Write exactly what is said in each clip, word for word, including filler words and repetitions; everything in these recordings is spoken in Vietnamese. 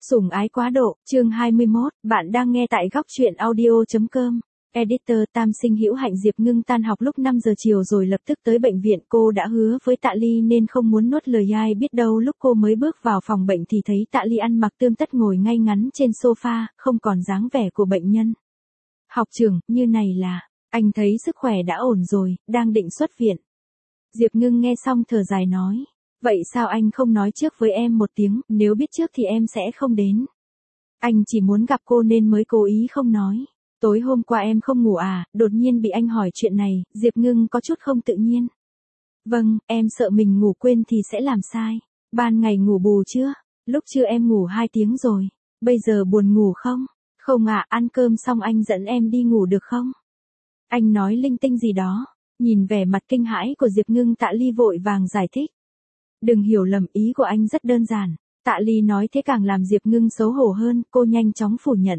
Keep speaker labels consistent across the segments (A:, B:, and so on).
A: Sủng ái quá độ, chương hai mươi mốt, bạn đang nghe tại góc truyện audio.com. Editor Tam Sinh Hữu Hạnh. Diệp Ngưng tan học lúc năm giờ chiều rồi lập tức tới bệnh viện. Cô đã hứa với Tạ Ly nên không muốn nuốt lời ai, biết đâu lúc cô mới bước vào phòng bệnh thì thấy Tạ Ly ăn mặc tươm tất ngồi ngay ngắn trên sofa, không còn dáng vẻ của bệnh nhân. Học trưởng, như này là, anh thấy sức khỏe đã ổn rồi, đang định xuất viện. Diệp Ngưng nghe xong thở dài nói. Vậy sao anh không nói trước với em một tiếng, nếu biết trước thì em sẽ không đến. Anh chỉ muốn gặp cô nên mới cố ý không nói. Tối hôm qua em không ngủ à, đột nhiên bị anh hỏi chuyện này, Diệp Ngưng có chút không tự nhiên. Vâng, em sợ mình ngủ quên thì sẽ làm sai. Ban ngày ngủ bù chưa? Lúc trưa em ngủ hai tiếng rồi. Bây giờ buồn ngủ không? Không ạ, à, ăn cơm xong anh dẫn em đi ngủ được không? Anh nói linh tinh gì đó. Nhìn vẻ mặt kinh hãi của Diệp Ngưng, Tạ Ly vội vàng giải thích. Đừng hiểu lầm, ý của anh rất đơn giản. Tạ Ly nói thế càng làm Diệp Ngưng xấu hổ hơn, cô nhanh chóng phủ nhận.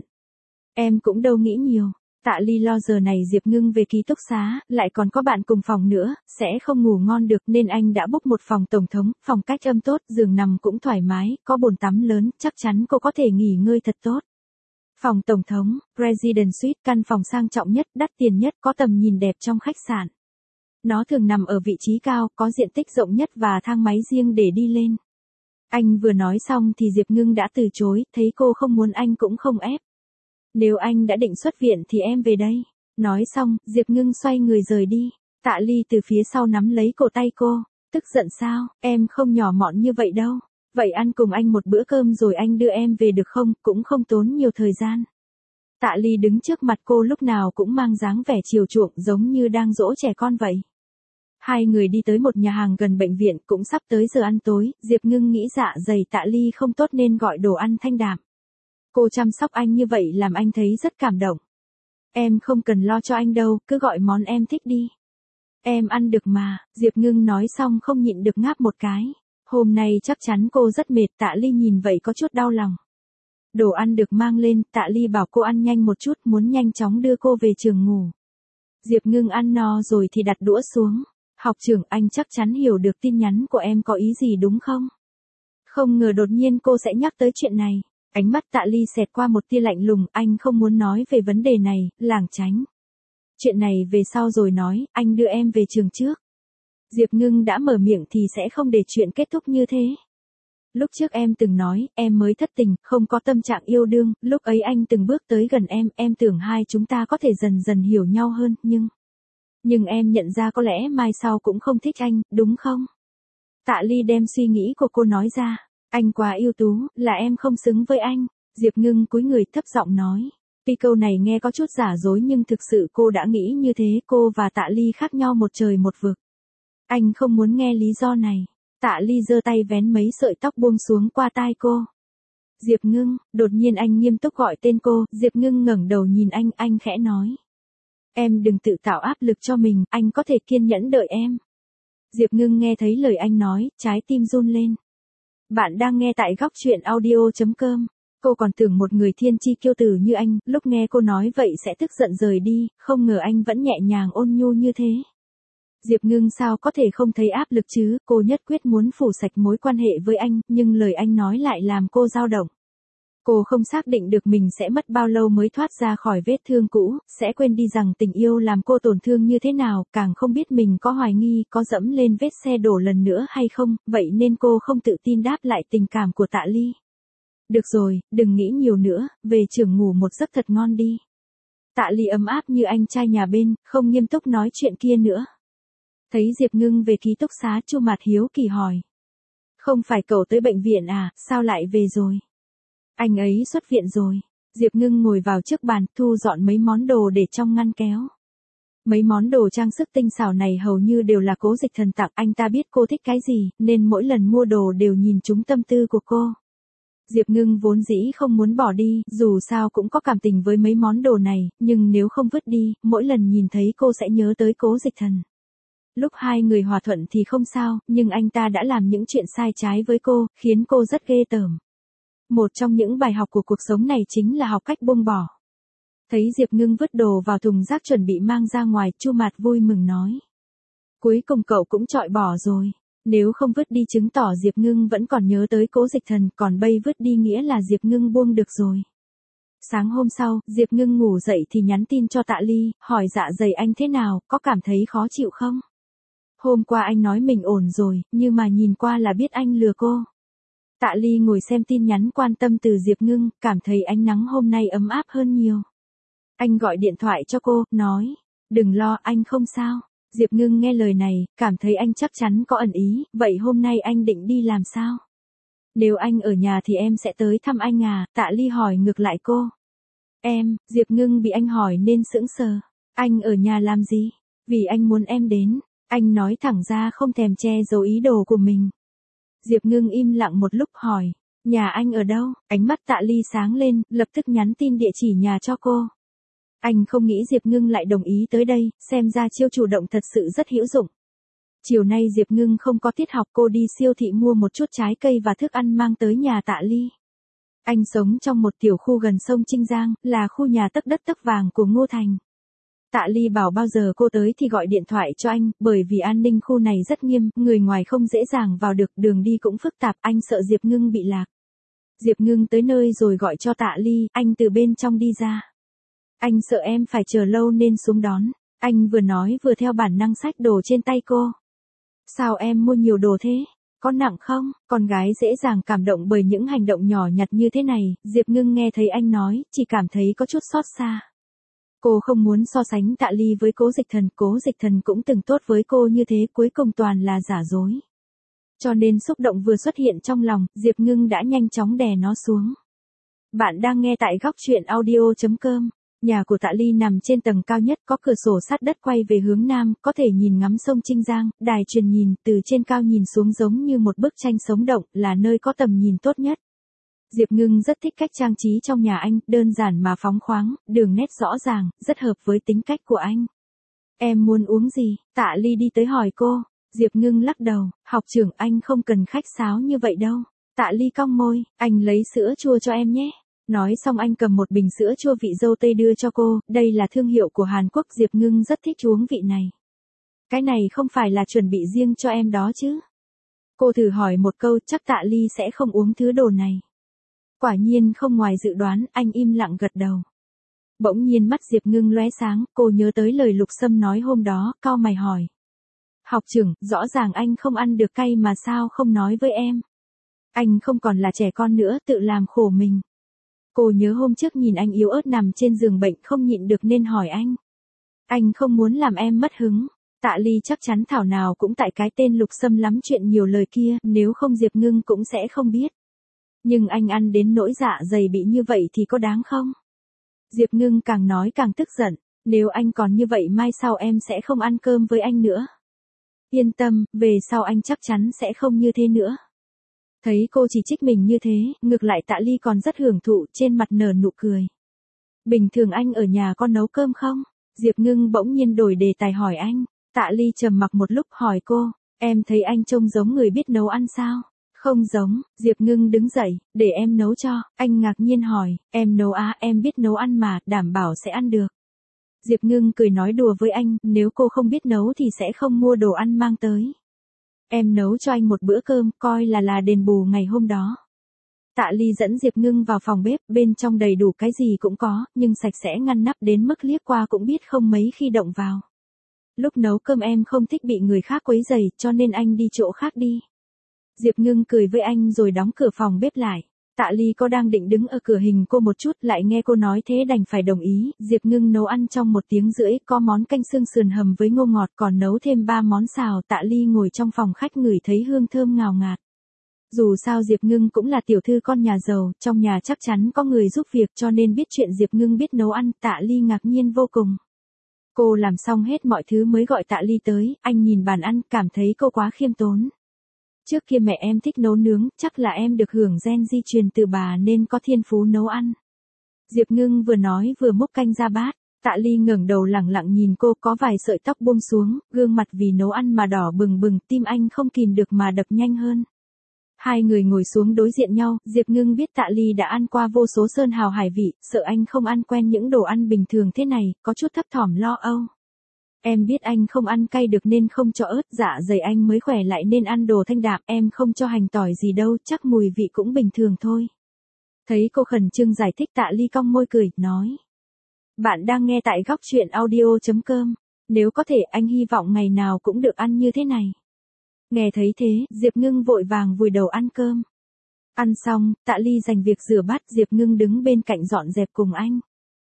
A: Em cũng đâu nghĩ nhiều. Tạ Ly lo giờ này Diệp Ngưng về ký túc xá, lại còn có bạn cùng phòng nữa, sẽ không ngủ ngon được nên anh đã book một phòng tổng thống, phòng cách âm tốt, giường nằm cũng thoải mái, có bồn tắm lớn, chắc chắn cô có thể nghỉ ngơi thật tốt. Phòng tổng thống, President Suite, căn phòng sang trọng nhất, đắt tiền nhất, có tầm nhìn đẹp trong khách sạn. Nó thường nằm ở vị trí cao, có diện tích rộng nhất và thang máy riêng để đi lên. Anh vừa nói xong thì Diệp Ngưng đã từ chối, thấy cô không muốn anh cũng không ép. Nếu anh đã định xuất viện thì em về đây. Nói xong, Diệp Ngưng xoay người rời đi. Tạ Ly từ phía sau nắm lấy cổ tay cô. Tức giận sao, em không nhỏ mọn như vậy đâu. Vậy ăn cùng anh một bữa cơm rồi anh đưa em về được không, cũng không tốn nhiều thời gian. Tạ Ly đứng trước mặt cô lúc nào cũng mang dáng vẻ chiều chuộng giống như đang dỗ trẻ con vậy. Hai người đi tới một nhà hàng gần bệnh viện, cũng sắp tới giờ ăn tối, Diệp Ngưng nghĩ dạ dày Tạ Ly không tốt nên gọi đồ ăn thanh đạm. Cô chăm sóc anh như vậy làm anh thấy rất cảm động. Em không cần lo cho anh đâu, cứ gọi món em thích đi. Em ăn được mà, Diệp Ngưng nói xong không nhịn được ngáp một cái. Hôm nay chắc chắn cô rất mệt, Tạ Ly nhìn vậy có chút đau lòng. Đồ ăn được mang lên, Tạ Ly bảo cô ăn nhanh một chút, muốn nhanh chóng đưa cô về trường ngủ. Diệp Ngưng ăn no rồi thì đặt đũa xuống. Học trưởng, anh chắc chắn hiểu được tin nhắn của em có ý gì đúng không? Không ngờ đột nhiên cô sẽ nhắc tới chuyện này. Ánh mắt Tạ Ly xẹt qua một tia lạnh lùng, anh không muốn nói về vấn đề này, lảng tránh. Chuyện này về sau rồi nói, anh đưa em về trường trước. Diệp Ngưng đã mở miệng thì sẽ không để chuyện kết thúc như thế. Lúc trước em từng nói, em mới thất tình, không có tâm trạng yêu đương, lúc ấy anh từng bước tới gần em, em tưởng hai chúng ta có thể dần dần hiểu nhau hơn, nhưng... Nhưng em nhận ra có lẽ mai sau cũng không thích anh, đúng không? Tạ Ly đem suy nghĩ của cô nói ra. Anh quá ưu tú, là em không xứng với anh. Diệp Ngưng cúi người thấp giọng nói. Tuy câu này nghe có chút giả dối nhưng thực sự cô đã nghĩ như thế, cô và Tạ Ly khác nhau một trời một vực. Anh không muốn nghe lý do này. Tạ Ly giơ tay vén mấy sợi tóc buông xuống qua tai cô. Diệp Ngưng, đột nhiên anh nghiêm túc gọi tên cô, Diệp Ngưng ngẩng đầu nhìn anh, anh khẽ nói. Em đừng tự tạo áp lực cho mình, anh có thể kiên nhẫn đợi em. Diệp Ngưng nghe thấy lời anh nói, trái tim run lên. Bạn đang nghe tại góc truyện audio.com. Cô còn tưởng một người thiên chi kiêu tử như anh, lúc nghe cô nói vậy sẽ tức giận rời đi, không ngờ anh vẫn nhẹ nhàng ôn nhu như thế. Diệp Ngưng sao có thể không thấy áp lực chứ, cô nhất quyết muốn phủ sạch mối quan hệ với anh, nhưng lời anh nói lại làm cô dao động. Cô không xác định được mình sẽ mất bao lâu mới thoát ra khỏi vết thương cũ, sẽ quên đi rằng tình yêu làm cô tổn thương như thế nào, càng không biết mình có hoài nghi, có dẫm lên vết xe đổ lần nữa hay không, vậy nên cô không tự tin đáp lại tình cảm của Tạ Ly. Được rồi, đừng nghĩ nhiều nữa, về trường ngủ một giấc thật ngon đi. Tạ Ly ấm áp như anh trai nhà bên, không nghiêm túc nói chuyện kia nữa. Thấy Diệp Ngưng về ký túc xá, Chu Mạt hiếu kỳ hỏi. Không phải cậu tới bệnh viện à, sao lại về rồi? Anh ấy xuất viện rồi. Diệp Ngưng ngồi vào trước bàn, thu dọn mấy món đồ để trong ngăn kéo. Mấy món đồ trang sức tinh xảo này hầu như đều là Cố Dịch Thần tặng, anh ta biết cô thích cái gì, nên mỗi lần mua đồ đều nhìn trúng tâm tư của cô. Diệp Ngưng vốn dĩ không muốn bỏ đi, dù sao cũng có cảm tình với mấy món đồ này, nhưng nếu không vứt đi, mỗi lần nhìn thấy cô sẽ nhớ tới Cố Dịch Thần. Lúc hai người hòa thuận thì không sao, nhưng anh ta đã làm những chuyện sai trái với cô, khiến cô rất ghê tởm. Một trong những bài học của cuộc sống này chính là học cách buông bỏ. Thấy Diệp Ngưng vứt đồ vào thùng rác chuẩn bị mang ra ngoài, Chu Mạt vui mừng nói. Cuối cùng cậu cũng chọi bỏ rồi. Nếu không vứt đi chứng tỏ Diệp Ngưng vẫn còn nhớ tới Cố Dịch Thần, còn bây vứt đi nghĩa là Diệp Ngưng buông được rồi. Sáng hôm sau, Diệp Ngưng ngủ dậy thì nhắn tin cho Tạ Ly, hỏi dạ dày anh thế nào, có cảm thấy khó chịu không? Hôm qua anh nói mình ổn rồi, nhưng mà nhìn qua là biết anh lừa cô. Tạ Ly ngồi xem tin nhắn quan tâm từ Diệp Ngưng, cảm thấy ánh nắng hôm nay ấm áp hơn nhiều. Anh gọi điện thoại cho cô, nói, đừng lo, anh không sao. Diệp Ngưng nghe lời này, cảm thấy anh chắc chắn có ẩn ý, vậy hôm nay anh định đi làm sao? Nếu anh ở nhà thì em sẽ tới thăm anh à, Tạ Ly hỏi ngược lại cô. Em, Diệp Ngưng bị anh hỏi nên sững sờ. Anh ở nhà làm gì? Vì anh muốn em đến. Anh nói thẳng ra không thèm che giấu ý đồ của mình. Diệp Ngưng im lặng một lúc hỏi, nhà anh ở đâu? Ánh mắt Tạ Ly sáng lên, lập tức nhắn tin địa chỉ nhà cho cô. Anh không nghĩ Diệp Ngưng lại đồng ý tới đây, xem ra chiêu chủ động thật sự rất hữu dụng. Chiều nay Diệp Ngưng không có tiết học, cô đi siêu thị mua một chút trái cây và thức ăn mang tới nhà Tạ Ly. Anh sống trong một tiểu khu gần sông Trinh Giang, là khu nhà tấc đất tấc vàng của Ngô Thành. Tạ Ly bảo bao giờ cô tới thì gọi điện thoại cho anh, bởi vì an ninh khu này rất nghiêm, người ngoài không dễ dàng vào được, đường đi cũng phức tạp, anh sợ Diệp Ngưng bị lạc. Diệp Ngưng tới nơi rồi gọi cho Tạ Ly, anh từ bên trong đi ra. Anh sợ em phải chờ lâu nên xuống đón. Anh vừa nói vừa theo bản năng xách đồ trên tay cô. Sao em mua nhiều đồ thế? Có nặng không? Con gái dễ dàng cảm động bởi những hành động nhỏ nhặt như thế này. Diệp Ngưng nghe thấy anh nói, chỉ cảm thấy có chút xót xa. Cô không muốn so sánh Tạ Ly với Cố Dịch Thần, Cố Dịch Thần cũng từng tốt với cô như thế, cuối cùng toàn là giả dối. Cho nên xúc động vừa xuất hiện trong lòng, Diệp Ngưng đã nhanh chóng đè nó xuống. Bạn đang nghe tại góc truyện audio chấm com. Nhà của Tạ Ly nằm trên tầng cao nhất, có cửa sổ sát đất quay về hướng nam, có thể nhìn ngắm sông Trinh Giang, đài truyền nhìn, từ trên cao nhìn xuống giống như một bức tranh sống động, là nơi có tầm nhìn tốt nhất. Diệp Ngưng rất thích cách trang trí trong nhà anh, đơn giản mà phóng khoáng, đường nét rõ ràng, rất hợp với tính cách của anh. Em muốn uống gì? Tạ Ly đi tới hỏi cô. Diệp Ngưng lắc đầu, học trưởng anh không cần khách sáo như vậy đâu. Tạ Ly cong môi, anh lấy sữa chua cho em nhé. Nói xong anh cầm một bình sữa chua vị dâu tây đưa cho cô, đây là thương hiệu của Hàn Quốc, Diệp Ngưng rất thích uống vị này. Cái này không phải là chuẩn bị riêng cho em đó chứ? Cô thử hỏi một câu, chắc Tạ Ly sẽ không uống thứ đồ này. Quả nhiên không ngoài dự đoán, anh im lặng gật đầu. Bỗng nhiên mắt Diệp Ngưng lóe sáng, cô nhớ tới lời Lục Sâm nói hôm đó, cau mày hỏi. Học trưởng, rõ ràng anh không ăn được cay mà sao không nói với em? Anh không còn là trẻ con nữa, tự làm khổ mình. Cô nhớ hôm trước nhìn anh yếu ớt nằm trên giường bệnh không nhịn được nên hỏi anh. Anh không muốn làm em mất hứng. Tạ Ly chắc chắn thảo nào cũng tại cái tên Lục Sâm lắm chuyện nhiều lời kia, nếu không Diệp Ngưng cũng sẽ không biết. Nhưng anh ăn đến nỗi dạ dày bị như vậy thì có đáng không? Diệp Ngưng càng nói càng tức giận, nếu anh còn như vậy mai sau em sẽ không ăn cơm với anh nữa. Yên tâm, về sau anh chắc chắn sẽ không như thế nữa. Thấy cô chỉ trích mình như thế, ngược lại Tạ Ly còn rất hưởng thụ, trên mặt nở nụ cười. Bình thường anh ở nhà có nấu cơm không? Diệp Ngưng bỗng nhiên đổi đề tài hỏi anh. Tạ Ly trầm mặc một lúc hỏi cô, em thấy anh trông giống người biết nấu ăn sao? Không giống. Diệp Ngưng đứng dậy, để em nấu cho. Anh ngạc nhiên hỏi, em nấu á? Em biết nấu ăn mà, đảm bảo sẽ ăn được. Diệp Ngưng cười nói đùa với anh, nếu cô không biết nấu thì sẽ không mua đồ ăn mang tới. Em nấu cho anh một bữa cơm, coi là là đền bù ngày hôm đó. Tạ Ly dẫn Diệp Ngưng vào phòng bếp, bên trong đầy đủ cái gì cũng có, nhưng sạch sẽ ngăn nắp đến mức liếc qua cũng biết không mấy khi động vào. Lúc nấu cơm em không thích bị người khác quấy rầy, cho nên anh đi chỗ khác đi. Diệp Ngưng cười với anh rồi đóng cửa phòng bếp lại. Tạ Ly có đang định đứng ở cửa hình cô một chút, lại nghe cô nói thế đành phải đồng ý. Diệp Ngưng nấu ăn trong một tiếng rưỡi, có món canh xương sườn hầm với ngô ngọt, còn nấu thêm ba món xào. Tạ Ly ngồi trong phòng khách ngửi thấy hương thơm ngào ngạt. Dù sao Diệp Ngưng cũng là tiểu thư con nhà giàu, trong nhà chắc chắn có người giúp việc, cho nên biết chuyện Diệp Ngưng biết nấu ăn, Tạ Ly ngạc nhiên vô cùng. Cô làm xong hết mọi thứ mới gọi Tạ Ly tới, anh nhìn bàn ăn, cảm thấy cô quá khiêm tốn. Trước kia mẹ em thích nấu nướng, chắc là em được hưởng gen di truyền từ bà nên có thiên phú nấu ăn. Diệp Ngưng vừa nói vừa múc canh ra bát. Tạ Ly ngẩng đầu lẳng lặng nhìn cô, có vài sợi tóc buông xuống, gương mặt vì nấu ăn mà đỏ bừng bừng, tim anh không kìm được mà đập nhanh hơn. Hai người ngồi xuống đối diện nhau, Diệp Ngưng biết Tạ Ly đã ăn qua vô số sơn hào hải vị, sợ anh không ăn quen những đồ ăn bình thường thế này, có chút thấp thỏm lo âu. Em biết anh không ăn cay được nên không cho ớt, dạ dày anh mới khỏe lại nên ăn đồ thanh đạm, em không cho hành tỏi gì đâu, chắc mùi vị cũng bình thường thôi. Thấy cô khẩn trương giải thích, Tạ Ly cong môi cười, nói. Bạn đang nghe tại góc truyện audio.com. Nếu có thể anh hy vọng ngày nào cũng được ăn như thế này. Nghe thấy thế, Diệp Ngưng vội vàng vùi đầu ăn cơm. Ăn xong, Tạ Ly dành việc rửa bát, Diệp Ngưng đứng bên cạnh dọn dẹp cùng anh.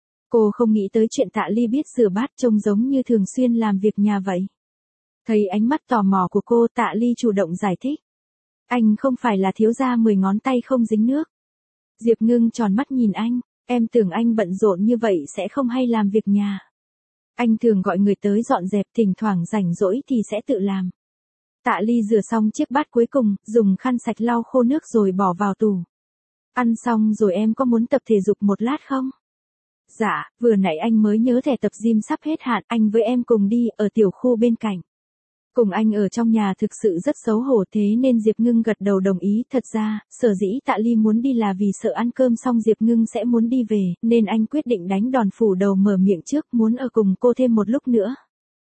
A: Cô không nghĩ tới chuyện Tạ Ly biết rửa bát, trông giống như thường xuyên làm việc nhà vậy. Thấy ánh mắt tò mò của cô, Tạ Ly chủ động giải thích. Anh không phải là thiếu gia mười ngón tay không dính nước. Diệp Ngưng tròn mắt nhìn anh, em tưởng anh bận rộn như vậy sẽ không hay làm việc nhà. Anh thường gọi người tới dọn dẹp, thỉnh thoảng rảnh rỗi thì sẽ tự làm. Tạ Ly rửa xong chiếc bát cuối cùng, dùng khăn sạch lau khô nước rồi bỏ vào tủ. Ăn xong rồi em có muốn tập thể dục một lát không? Dạ, vừa nãy anh mới nhớ thẻ tập gym sắp hết hạn, anh với em cùng đi, ở tiểu khu bên cạnh. Cùng anh ở trong nhà thực sự rất xấu hổ, thế nên Diệp Ngưng gật đầu đồng ý. Thật ra, sở dĩ Tạ Ly muốn đi là vì sợ ăn cơm xong Diệp Ngưng sẽ muốn đi về, nên anh quyết định đánh đòn phủ đầu mở miệng trước, muốn ở cùng cô thêm một lúc nữa.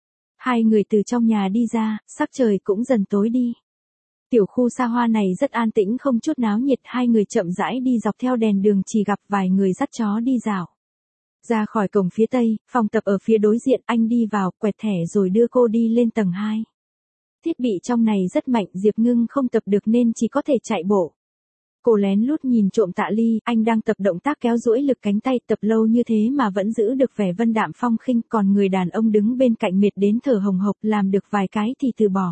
A: Hai người từ trong nhà đi ra, sắc trời cũng dần tối đi. Tiểu khu xa hoa này rất an tĩnh, không chút náo nhiệt, hai người chậm rãi đi dọc theo đèn đường, chỉ gặp vài người dắt chó đi dạo. Ra khỏi cổng phía tây, phòng tập ở phía đối diện, anh đi vào, quẹt thẻ rồi đưa cô đi lên tầng hai. Thiết bị trong này rất mạnh, Diệp Ngưng không tập được nên chỉ có thể chạy bộ. Cô lén lút nhìn trộm Tạ Ly, anh đang tập động tác kéo duỗi lực cánh tay, tập lâu như thế mà vẫn giữ được vẻ vân đạm phong khinh, còn người đàn ông đứng bên cạnh mệt đến thở hồng hộc, làm được vài cái thì từ bỏ.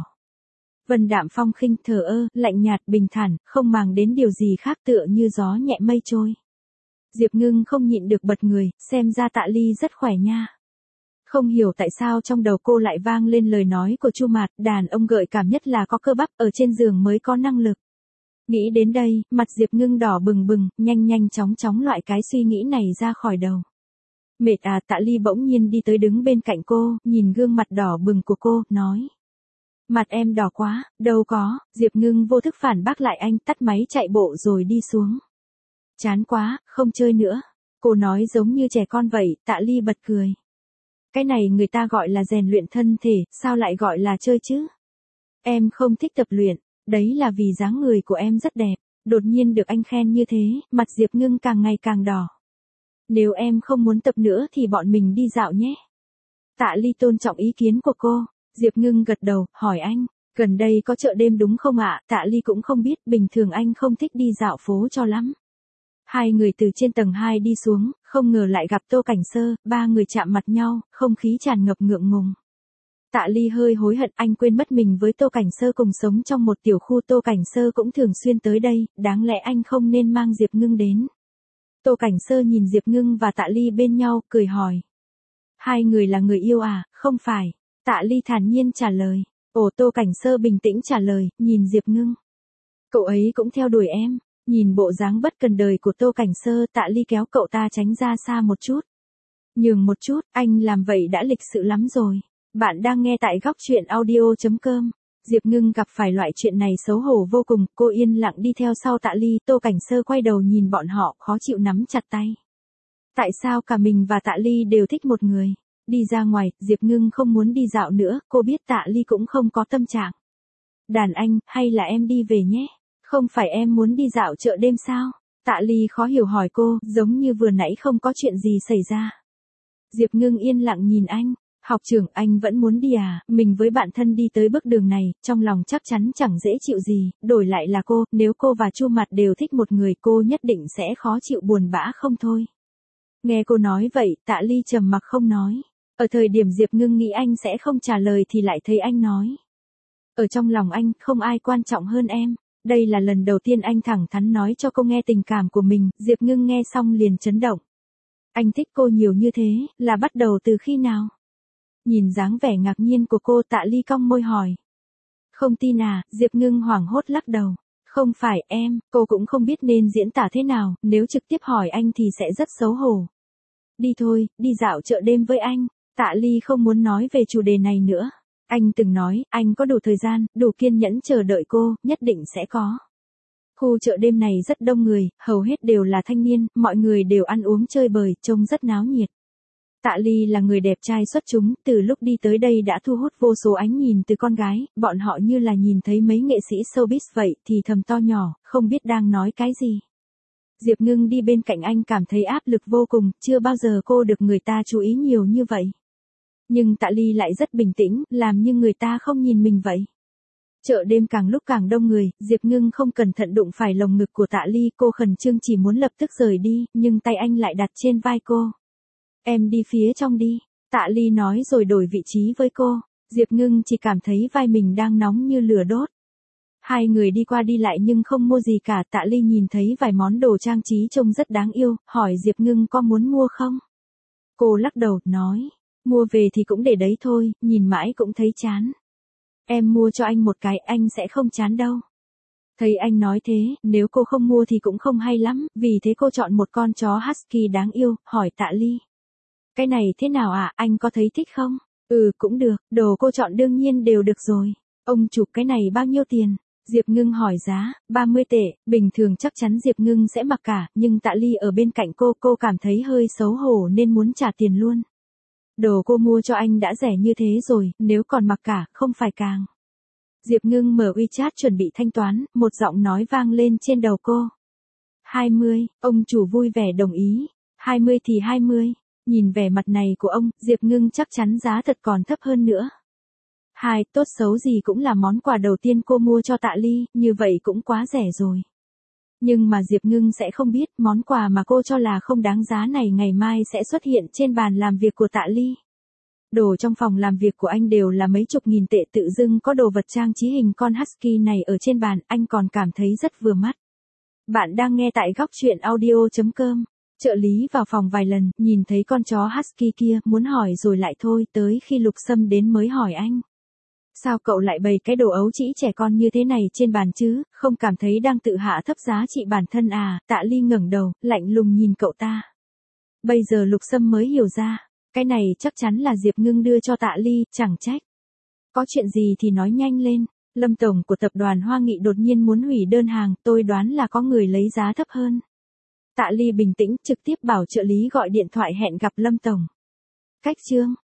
A: Vân đạm phong khinh, thờ ơ, lạnh nhạt, bình thản, không màng đến điều gì khác, tựa như gió nhẹ mây trôi. Diệp Ngưng không nhịn được bật người, xem ra Tạ Ly rất khỏe nha. Không hiểu tại sao trong đầu cô lại vang lên lời nói của Chu Mạt, đàn ông gợi cảm nhất là có cơ bắp, ở trên giường mới có năng lực. Nghĩ đến đây, mặt Diệp Ngưng đỏ bừng bừng, nhanh nhanh chóng chóng loại cái suy nghĩ này ra khỏi đầu. Mệt à? Tạ Ly bỗng nhiên đi tới đứng bên cạnh cô, nhìn gương mặt đỏ bừng của cô, nói. Mặt em đỏ quá, đâu có. Diệp Ngưng vô thức phản bác lại anh, tắt máy chạy bộ rồi đi xuống. Chán quá, không chơi nữa. Cô nói giống như trẻ con vậy. Tạ Ly bật cười. Cái này người ta gọi là rèn luyện thân thể, sao lại gọi là chơi chứ? Em không thích tập luyện, đấy là vì dáng người của em rất đẹp. Đột nhiên được anh khen như thế, mặt Diệp Ngưng càng ngày càng đỏ. Nếu em không muốn tập nữa thì bọn mình đi dạo nhé. Tạ Ly tôn trọng ý kiến của cô. Diệp Ngưng gật đầu, hỏi anh, gần đây có chợ đêm đúng không ạ? Tạ Ly cũng không biết, bình thường anh không thích đi dạo phố cho lắm. Hai người từ trên tầng hai đi xuống, không ngờ lại gặp Tô Cảnh Sơ, ba người chạm mặt nhau, không khí tràn ngập ngượng ngùng. Tạ Ly hơi hối hận, anh quên mất mình với Tô Cảnh Sơ cùng sống trong một tiểu khu, Tô Cảnh Sơ cũng thường xuyên tới đây, đáng lẽ anh không nên mang Diệp Ngưng đến. Tô Cảnh Sơ nhìn Diệp Ngưng và Tạ Ly bên nhau, cười hỏi. Hai người là người yêu à? Không phải. Tạ Ly thản nhiên trả lời. Ồ, Tô Cảnh Sơ bình tĩnh trả lời, nhìn Diệp Ngưng. Cậu ấy cũng theo đuổi em. Nhìn bộ dáng bất cần đời của Tô Cảnh Sơ, Tạ Ly kéo cậu ta tránh ra xa một chút. Nhường một chút, anh làm vậy đã lịch sự lắm rồi. Bạn đang nghe tại góc truyện audio.com. Diệp Ngưng gặp phải loại chuyện này xấu hổ vô cùng, cô yên lặng đi theo sau Tạ Ly. Tô Cảnh Sơ quay đầu nhìn bọn họ, khó chịu nắm chặt tay. Tại sao cả mình và Tạ Ly đều thích một người? Đi ra ngoài, Diệp Ngưng không muốn đi dạo nữa, cô biết Tạ Ly cũng không có tâm trạng. Đàn anh, hay là em đi về nhé? Không phải em muốn đi dạo chợ đêm sao? Tạ Ly khó hiểu hỏi cô, giống như vừa nãy không có chuyện gì xảy ra. Diệp Ngưng yên lặng nhìn anh. Học trưởng, anh vẫn muốn đi à? Mình với bạn thân đi tới bước đường này, trong lòng chắc chắn chẳng dễ chịu gì, đổi lại là cô, nếu cô và Chu Mạt đều thích một người, cô nhất định sẽ khó chịu buồn bã không thôi. Nghe cô nói vậy, Tạ Ly trầm mặc không nói. Ở thời điểm Diệp Ngưng nghĩ anh sẽ không trả lời thì lại thấy anh nói. Ở trong lòng anh, không ai quan trọng hơn em. Đây là lần đầu tiên anh thẳng thắn nói cho cô nghe tình cảm của mình, Diệp Ngưng nghe xong liền chấn động. Anh thích cô nhiều như thế, là bắt đầu từ khi nào? Nhìn dáng vẻ ngạc nhiên của cô, Tạ Ly cong môi hỏi. Không tin à? Diệp Ngưng hoảng hốt lắc đầu. Không phải em, cô cũng không biết nên diễn tả thế nào, nếu trực tiếp hỏi anh thì sẽ rất xấu hổ. Đi thôi, đi dạo chợ đêm với anh. Tạ Ly không muốn nói về chủ đề này nữa. Anh từng nói, anh có đủ thời gian, đủ kiên nhẫn chờ đợi cô, nhất định sẽ có. Khu chợ đêm này rất đông người, hầu hết đều là thanh niên, mọi người đều ăn uống chơi bời, trông rất náo nhiệt. Tạ Ly là người đẹp trai xuất chúng, từ lúc đi tới đây đã thu hút vô số ánh nhìn từ con gái, bọn họ như là nhìn thấy mấy nghệ sĩ showbiz vậy, thì thầm to nhỏ, không biết đang nói cái gì. Diệp Ngưng đi bên cạnh anh cảm thấy áp lực vô cùng, chưa bao giờ cô được người ta chú ý nhiều như vậy. Nhưng Tạ Ly lại rất bình tĩnh, làm như người ta không nhìn mình vậy. Chợ đêm càng lúc càng đông người, Diệp Ngưng không cẩn thận đụng phải lồng ngực của Tạ Ly, cô khẩn trương chỉ muốn lập tức rời đi, nhưng tay anh lại đặt trên vai cô. Em đi phía trong đi, Tạ Ly nói rồi đổi vị trí với cô. Diệp Ngưng chỉ cảm thấy vai mình đang nóng như lửa đốt. Hai người đi qua đi lại nhưng không mua gì cả. Tạ Ly nhìn thấy vài món đồ trang trí trông rất đáng yêu, hỏi Diệp Ngưng có muốn mua không? Cô lắc đầu, nói, mua về thì cũng để đấy thôi, nhìn mãi cũng thấy chán. Em mua cho anh một cái, anh sẽ không chán đâu. Thấy anh nói thế, nếu cô không mua thì cũng không hay lắm, vì thế cô chọn một con chó husky đáng yêu, hỏi Tạ Ly. Cái này thế nào ạ, à? Anh có thấy thích không? Ừ, cũng được, đồ cô chọn đương nhiên đều được rồi. Ông chụp cái này bao nhiêu tiền? Diệp Ngưng hỏi giá, ba mươi tệ, bình thường chắc chắn Diệp Ngưng sẽ mặc cả, nhưng Tạ Ly ở bên cạnh cô, cô cảm thấy hơi xấu hổ nên muốn trả tiền luôn. Đồ cô mua cho anh đã rẻ như thế rồi, nếu còn mặc cả, không phải càng. Diệp Ngưng mở WeChat chuẩn bị thanh toán, một giọng nói vang lên trên đầu cô. hai mươi, ông chủ vui vẻ đồng ý. hai mươi thì hai mươi. Nhìn vẻ mặt này của ông, Diệp Ngưng chắc chắn giá thật còn thấp hơn nữa. Hai, tốt xấu gì cũng là món quà đầu tiên cô mua cho Tạ Ly, như vậy cũng quá rẻ rồi. Nhưng mà Diệp Ngưng sẽ không biết, món quà mà cô cho là không đáng giá này ngày mai sẽ xuất hiện trên bàn làm việc của Tạ Ly. Đồ trong phòng làm việc của anh đều là mấy chục nghìn tệ, tự dưng có đồ vật trang trí hình con husky này ở trên bàn, anh còn cảm thấy rất vừa mắt. Bạn đang nghe tại góc truyện audio chấm com. Trợ lý vào phòng vài lần, nhìn thấy con chó husky kia, muốn hỏi rồi lại thôi, tới khi Lục Sâm đến mới hỏi anh. Sao cậu lại bày cái đồ ấu trĩ trẻ con như thế này trên bàn chứ, không cảm thấy đang tự hạ thấp giá trị bản thân à? Tạ Ly ngẩng đầu, lạnh lùng nhìn cậu ta. Bây giờ Lục Sâm mới hiểu ra, cái này chắc chắn là Diệp Ngưng đưa cho Tạ Ly, chẳng trách. Có chuyện gì thì nói nhanh lên, Lâm Tổng của tập đoàn Hoa Nghị đột nhiên muốn hủy đơn hàng, tôi đoán là có người lấy giá thấp hơn. Tạ Ly bình tĩnh, trực tiếp bảo trợ lý gọi điện thoại hẹn gặp Lâm Tổng. Cách chương